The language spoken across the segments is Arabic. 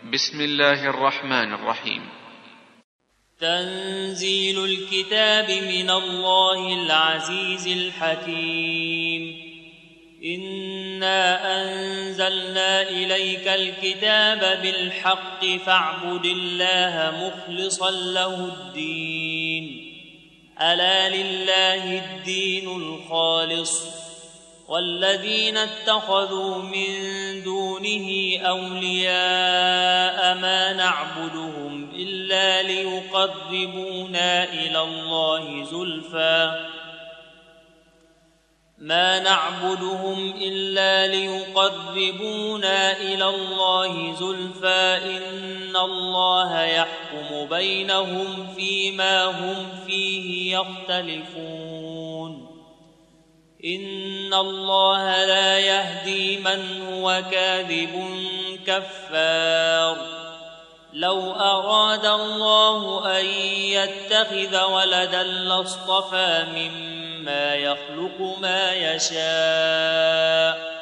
بسم الله الرحمن الرحيم. تنزيل الكتاب من الله العزيز الحكيم. إنا أنزلنا إليك الكتاب بالحق فاعبد الله مخلصا له الدين. ألا لله الدين الخالص والذين اتخذوا من دونه أولياء ما نعبدهم إلا ليقربونا إلى الله زلفى إن الله يحكم بينهم فيما هم فيه يختلفون. إن الله لا يهدي من هو كاذب كفار. لو أراد الله أن يتخذ ولدا لاصطفى مما يخلق ما يشاء.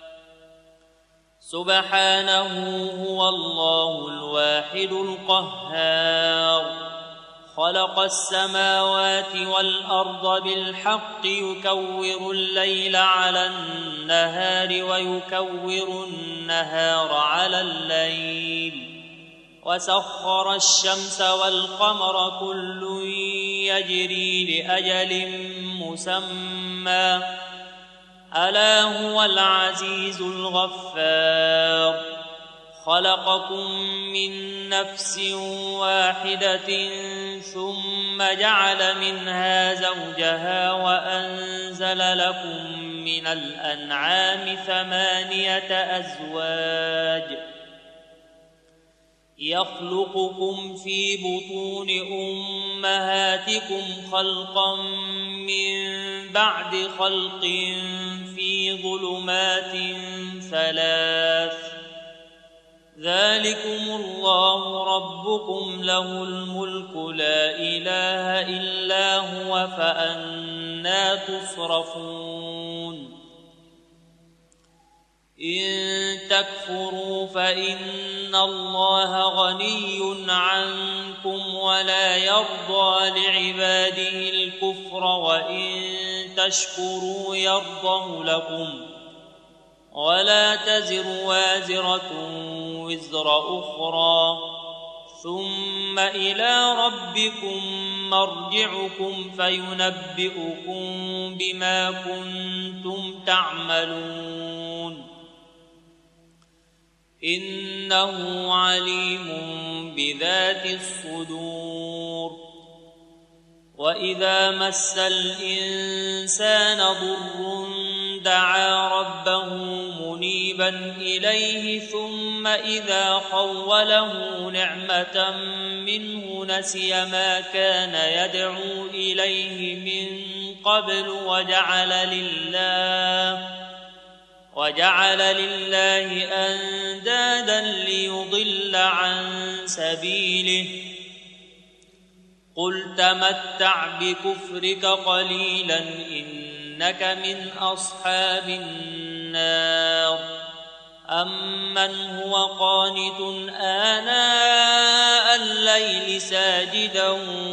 سبحانه هو الله الواحد القهار. خلق السماوات والأرض بالحق يكور الليل على النهار ويكور النهار على الليل وسخر الشمس والقمر كل يجري لأجل مسمى. ألا هو العزيز الغفار. خلقكم من نفس واحدة ثم جعل منها زوجها وأنزل لكم من الأنعام 8 أزواج يخلقكم في بطون أمهاتكم خلقا من بعد خلق في ظلمات 3. ذلكم الله ربكم له الملك لا إله إلا هو فأنى تصرفون. إن تكفروا فإن الله غني عنكم ولا يرضى لعباده الكفر وإن تشكروا يرضه لكم. ولا تزر وازرة وزر أخرى ثم إلى ربكم مرجعكم فينبئكم بما كنتم تعملون. إنه عليم بذات الصدور. وإذا مس الإنسان ضر دعا ربه منيبا إليه ثم إذا خوله نعمة منه نسي ما كان يدعو إليه من قبل وجعل لله أندادا ليضل عن سبيله. قل تمتع بكفرك قليلا إنك من أصحاب النار. أمن هو قانت آناء الليل ساجدا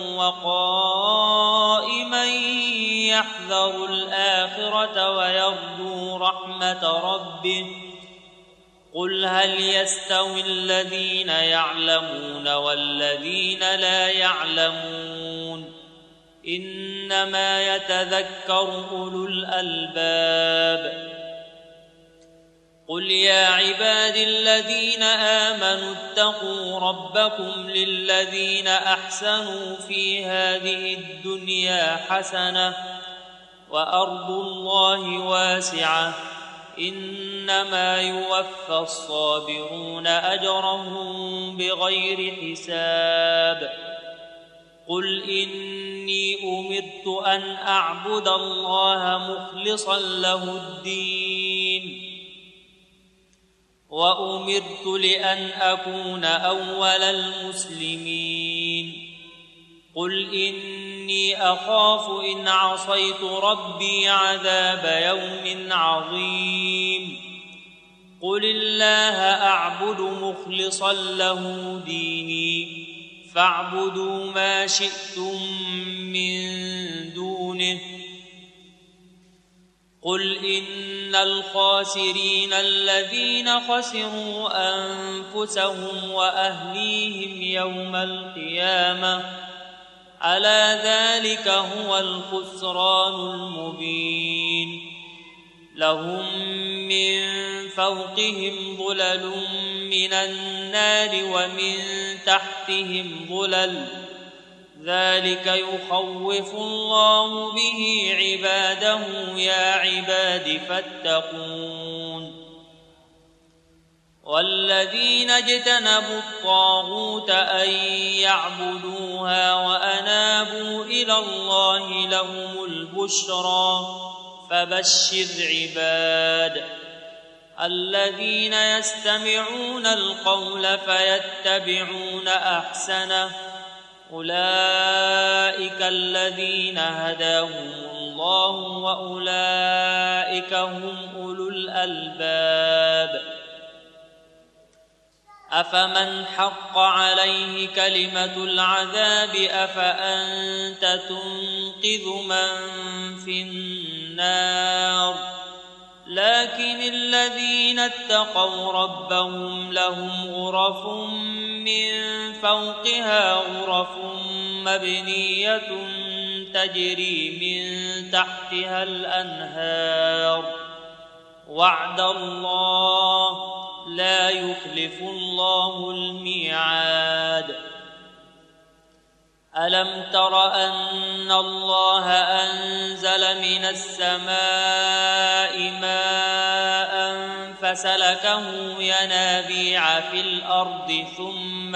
وقائما يحذر الآخرة ويرجو رحمة ربه. قل هل يستوي الذين يعلمون والذين لا يعلمون. إنما يتذكر أولو الألباب. قل يا عباد الذين آمنوا اتقوا ربكم للذين أحسنوا في هذه الدنيا حسنة وأرض الله واسعة إنما يوفى الصابرون أجرهم بغير حساب. قل إني أمرت أن أعبد الله مخلصا له الدين وأمرت لأن أكون أول المسلمين. قل إني أخاف إن عصيت ربي عذاب يوم عظيم. قل الله أعبد مخلصا له ديني فاعبدوا ما شئتم من دونه قل إن الخاسرين الذين خسروا أنفسهم وأهليهم يوم القيامة ألا ذلك هو الخسران المبين لهم من فوقهم ظلل من النار ومن تحتهم ظلل ذلك يخوف الله به عباده يا عباد فاتقون والذين اجتنبوا الطاغوت أن يعبدوها وأنابوا إلى الله لهم البشرى فبشر عباد الذين يستمعون القول فيتبعون أحسنه أولئك الذين هداهم الله وأولئك هم أولو الألباب أفمن حق عليه كلمة العذاب أفأنت تنقذ من في النار لكن الذين اتقوا ربهم لهم غرف من فوقها غرف مبنية تجري من تحتها الأنهار وعد الله لا يخلف الله الميعاد ألم تر أن الله أنزل من السماء ماء فسلكه ينابيع في الأرض ثم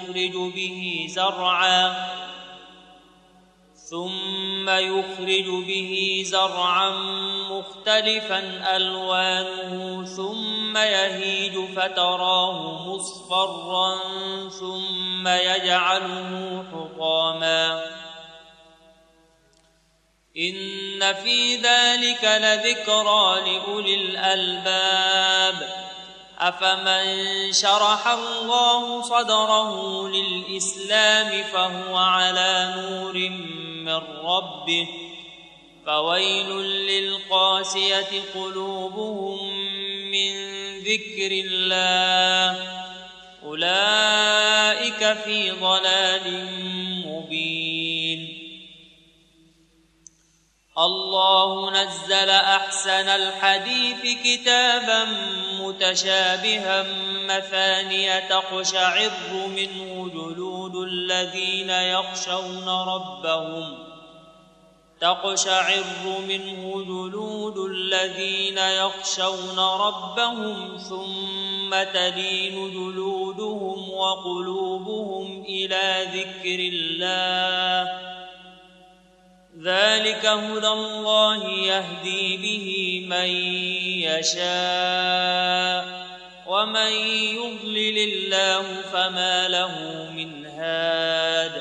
يخرج به زرعا مختلفا ألوانه ثم يهيج فتراه مصفرا ثم يجعله حطاما إن في ذلك لذكرى لأولي الألباب أفمن شرح الله صدره للإسلام فهو على نور من ربه فويل للقاسية قلوبهم من ذكر الله أولئك في ضلال مبين الله نزل أحسن الحديث كتابا متشابها مثانية تقشعر منه جلود الذين يخشون ربهم ثم تلين جلودهم وقلوبهم إلى ذكر الله ذلك هدى الله يهدي به من يشاء ومن يضلل الله فما له من هاد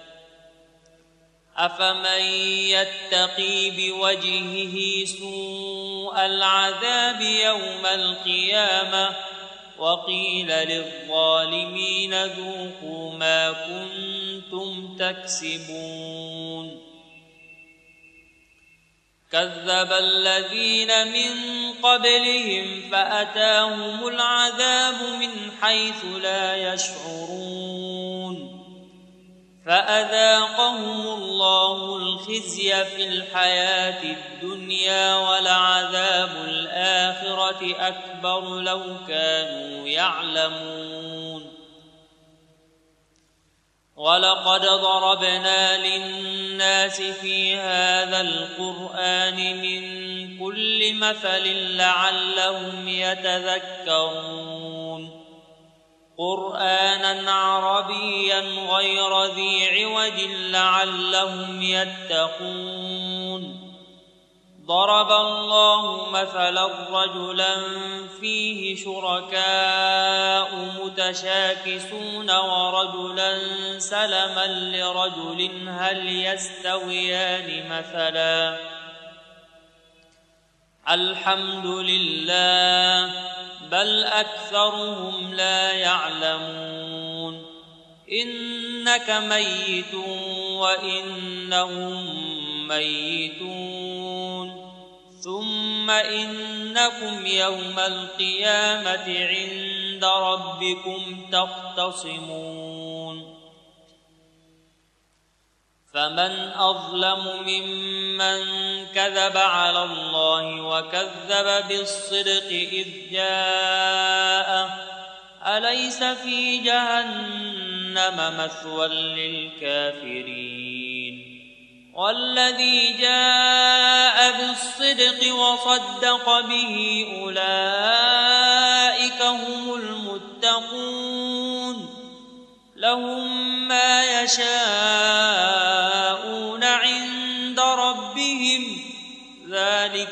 أفمن يتقي بوجهه سوء العذاب يوم القيامة وقيل للظالمين ذوقوا ما كنتم تكسبون كذب الذين من قبلهم فأتاهم العذاب من حيث لا يشعرون فأذاقهم الله الخزي في الحياة الدنيا ولعذاب الآخرة أكبر لو كانوا يعلمون ولقد ضربنا للناس في هذا القرآن من كل مثل لعلهم يتذكرون قرآنا عربيا غير ذي عوج لعلهم يتقون ضرب الله مثلا رجلا فيه شركاء متشاكسون ورجلا سلما لرجل هل يستويان مثلا الحمد لله بل أكثرهم لا يعلمون إنك ميت وإنهم ميتون ثم إنكم يوم القيامة عند ربكم تختصمون فمن أظلم ممن كذب على الله وكذب بالصدق إذ جاءه أليس في جهنم مثوى للكافرين والذي جاء بالصدق وصدق به أولئك هم المتقون لهم ما يشاءون عند ربهم ذلك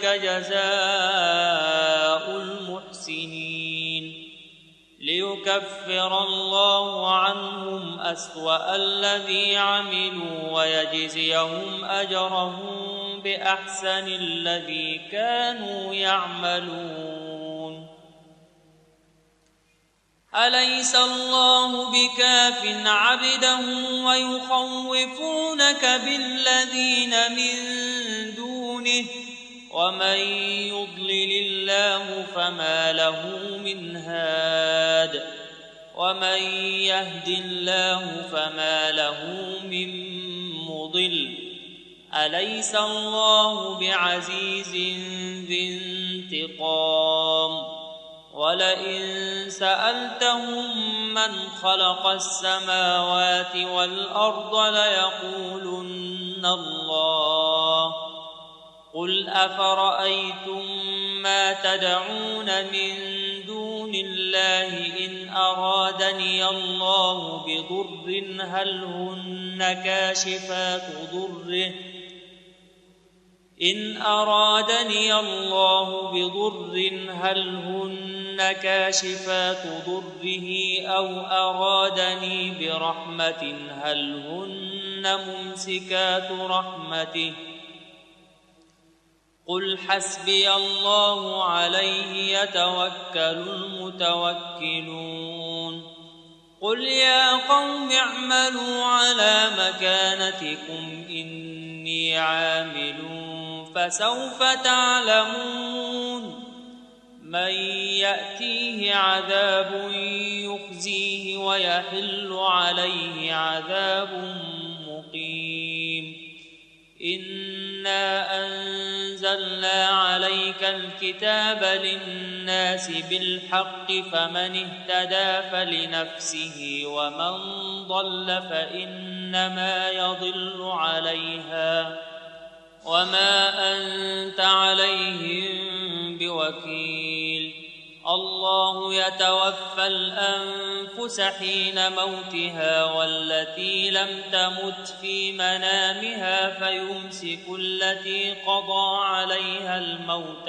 جزاء المحسنين ليكفر الله عنهم أسوأ الذي عملوا ويجزيهم أجرهم بأحسن الذي كانوا يعملون أليس الله بكاف عبده ويخوفونك بالذين من دونه ومن يضلل الله فما له من هاد ومن يهد الله فما له من مضل أليس الله بعزيز ذي انتقام ولئن سألتهم من خلق السماوات والأرض ليقولن الله قل أفرأيتم ما تدعون من دون الله إن أرادني الله بضر هل هن كاشفات ضره إن أرادني الله بضر هل هن كاشفات ضره أو أرادني برحمة هل هن ممسكات رحمته قل حسبي الله عليه يتوكل المتوكلون قل يا قوم اعملوا على مكانتكم إني عامل فسوف تعلمون من يأتيه عذاب يخزيه ويحل عليه عذاب مقيم إنا أنزلنا عليك الكتاب للناس بالحق فمن اهتدى فلنفسه ومن ضل فإنما يضل عليها وما أنت عليهم بوكيل الله يتوفى الأنفس حين موتها والتي لم تمت في منامها فيمسك التي قضى عليها الموت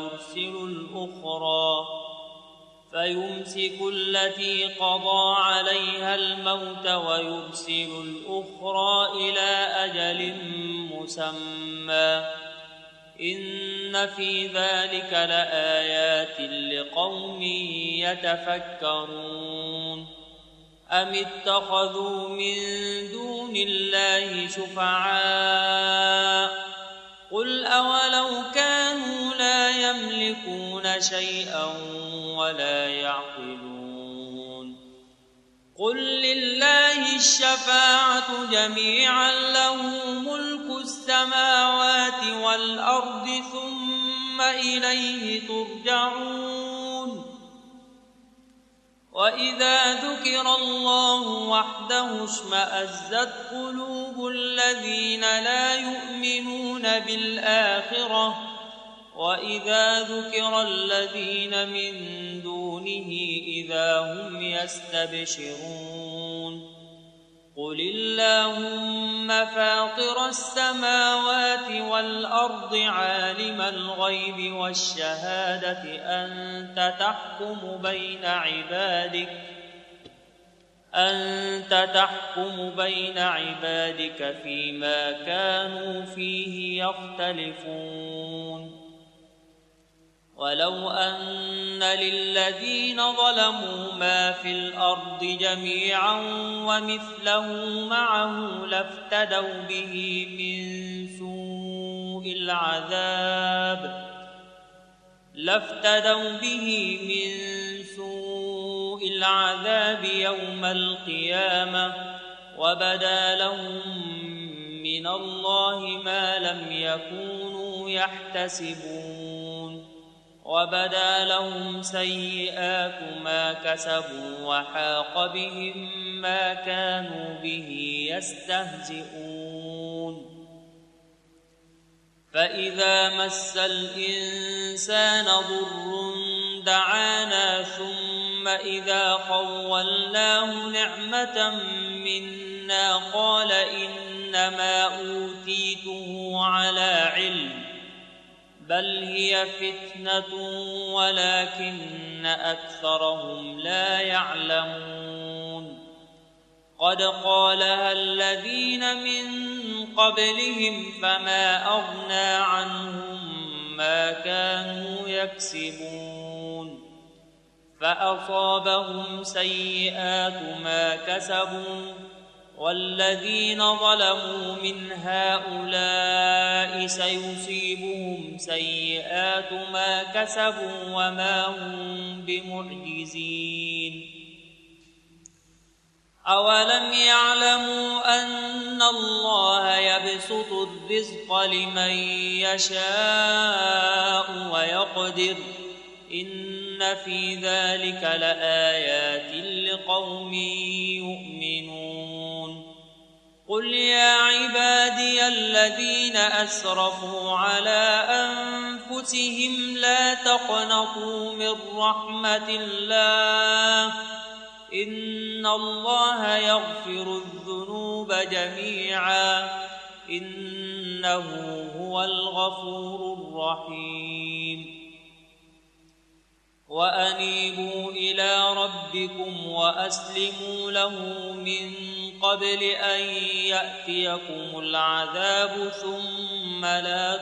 ويرسل الأخرى إلى أجل مسمى إن في ذلك لآيات لقوم يتفكرون أم اتخذوا من دون الله شفعاء قل أولو كانوا لا يملكون شيئا ولا يعقلون قل لله الشفاعة جميعا له ملك السماوات والأرض ثم إليه ترجعون وإذا ذكر الله وحده اشمأزت قلوب الذين لا يؤمنون بالآخرة وإذا ذكر الذين من دونه إذا هم يستبشرون قل اللهم فاطر السماوات والأرض عالم الغيب والشهادة أنت تحكم بين عبادك فيما كانوا فيه يختلفون ولو أن للذين ظلموا ما في الأرض جميعا ومثله معه لافتدوا به من سوء العذاب يوم القيامة وبدا لهم من الله ما لم يكونوا يحتسبون وبدا لهم سيئات ما كسبوا وحاق بهم ما كانوا به يستهزئون فإذا مس الإنسان ضر دعانا ثم إذا خولناه نعمة منا قال إنما أوتيته على علم بل هي فتنة ولكن أكثرهم لا يعلمون قد قالها الذين من قبلهم فما أغنى عنهم ما كانوا يكسبون فأصابهم سيئات ما كسبوا والذين ظلموا من هؤلاء سيصيبهم سيئات ما كسبوا وما هم بمعجزين أولم يعلموا أن الله يبسط الرزق لمن يشاء ويقدر إن في ذلك لآيات لقوم يؤمنون قل يا عبادي الذين أسرفوا على أنفسهم لا تقنطوا من رحمة الله إن الله يغفر الذنوب جميعا إنه هو الغفور الرحيم وأنيبوا إلى ربكم وأسلموا له من قبل أن يأتيكم العذاب ثم لا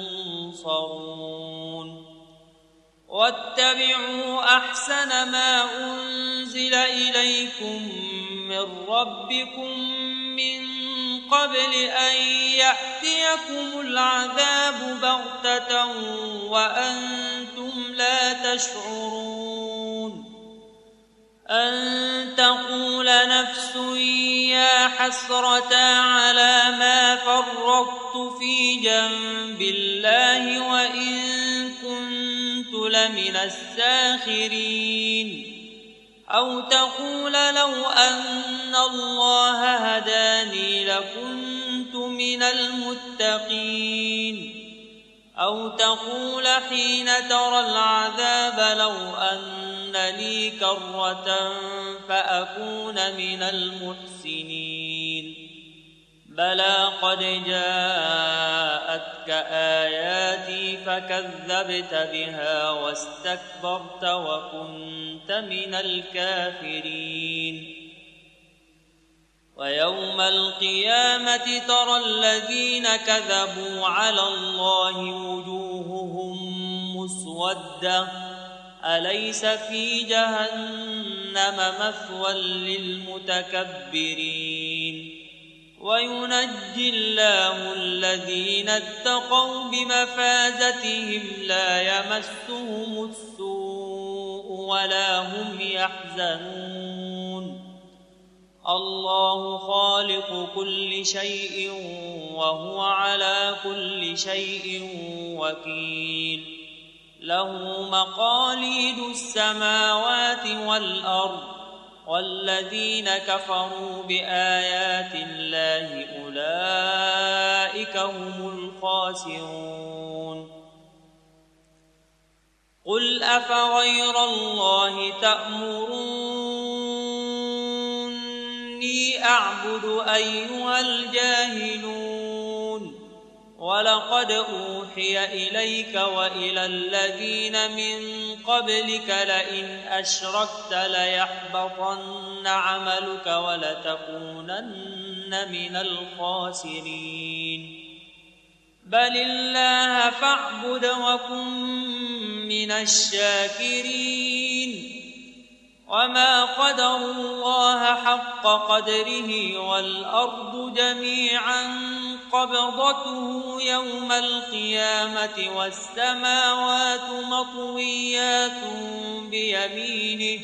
تنصرون واتبعوا أحسن ما أنزل إليكم من ربكم من قبل أن يأتيكم العذاب بغتة وأنتم لا تشعرون أن تقول نفس يا حسرة على ما فرطت في جنب الله وإن كنت لمن الساخرين أو تقول لو أن الله هداني لكنت من المتقين أو تقول حين ترى العذاب لو أن لي كرة فأكون من المحسنين بلى قد جاءتك آياتي فكذبت بها واستكبرت وكنت من الكافرين ويوم القيامة ترى الذين كذبوا على الله وجوههم مسودة أليس في جهنم مثوى للمتكبرين وينجي الله الذين اتقوا بمفازتهم لا يمسهم السوء ولا هم يحزنون الله خالق كل شيء وهو على كل شيء وكيل له مقاليد السماوات والأرض والذين كفروا بآيات الله أولئك هم الخاسرون قل أفغير الله تأمروني أعبد أيها الجاهلون ولقد أوحي إليك وإلى الذين من قبلك لئن أشركت ليحبطن عملك ولتكونن من الخاسرين بل الله فاعبد وكن من الشاكرين وما قدروا الله حق قدره والأرض جميعا قبضته يوم القيامة والسماوات مطويات بيمينه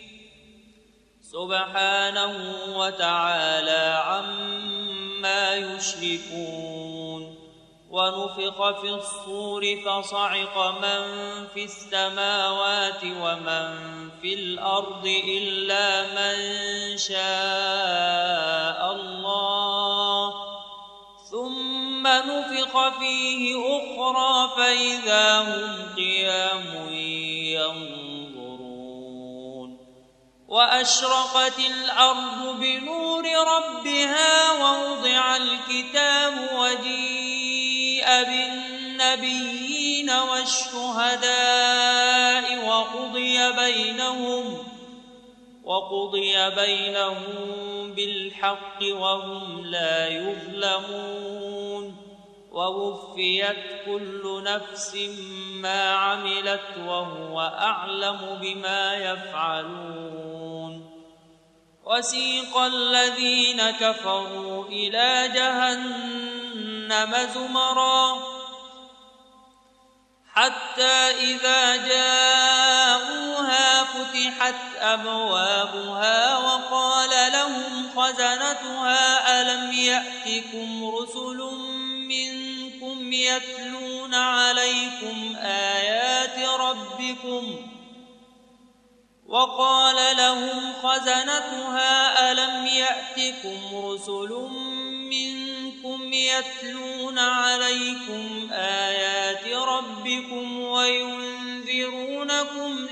سبحانه وتعالى عما يشركون ونفخ في الصور فصعق من في السماوات ومن في الأرض إلا من شاء الله ثم نفخ فيه أخرى فإذا هم قيام ينظرون وأشرقت الأرض بنور ربها ووضع الكتاب وجيء بالنبيين والشهداء وقضي بينهم بالحق وهم لا يظلمون ووفيت كل نفس ما عملت وهو أعلم بما يفعلون وسيق الذين كفروا إلى جهنم زمرا حتى إذا جاءوها فتحت أبوابها وقال لهم خزنتها ألم يأتكم رسل منكم يتلون عليكم آيات ربكم وقال لهم خزنتها ألم يأتكم رسل منكم يتلون عليكم آيات ربكم وينذرونكم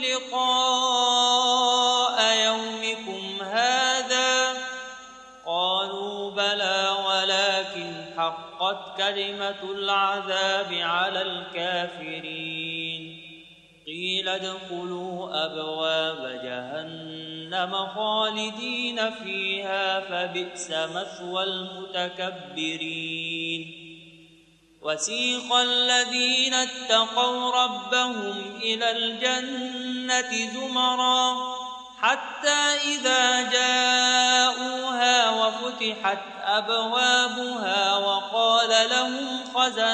لقاء يومكم هذا قالوا بلى ولكن حقت كلمة العذاب على الكافرين قيل ادخلوا أبواب جهنم خالدين فيها فبئس مثوى المتكبرين وسيق الذين اتقوا ربهم إلى الجنة زمرا حتى إذا جاءوها وفتحت أبوابها وقال لهم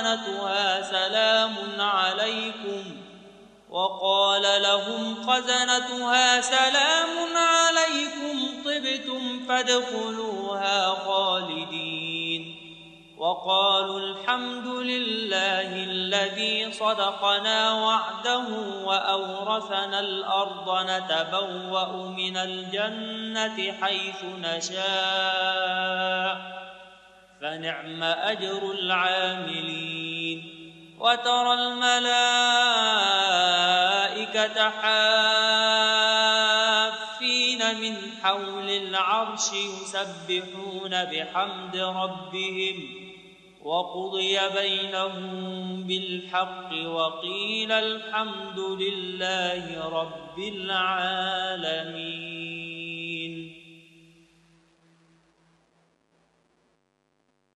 خزنتها سلام عليكم طبتم فادخلوها خالدين وقالوا الحمد لله الذي صدقنا وعده وأورثنا الأرض نتبوأ من الجنة حيث نشاء فنعم أجر العاملين وترى الملائكة حافين من حول العرش يسبحون بحمد ربهم وقضي بينهم بالحق وقيل الحمد لله رب العالمين.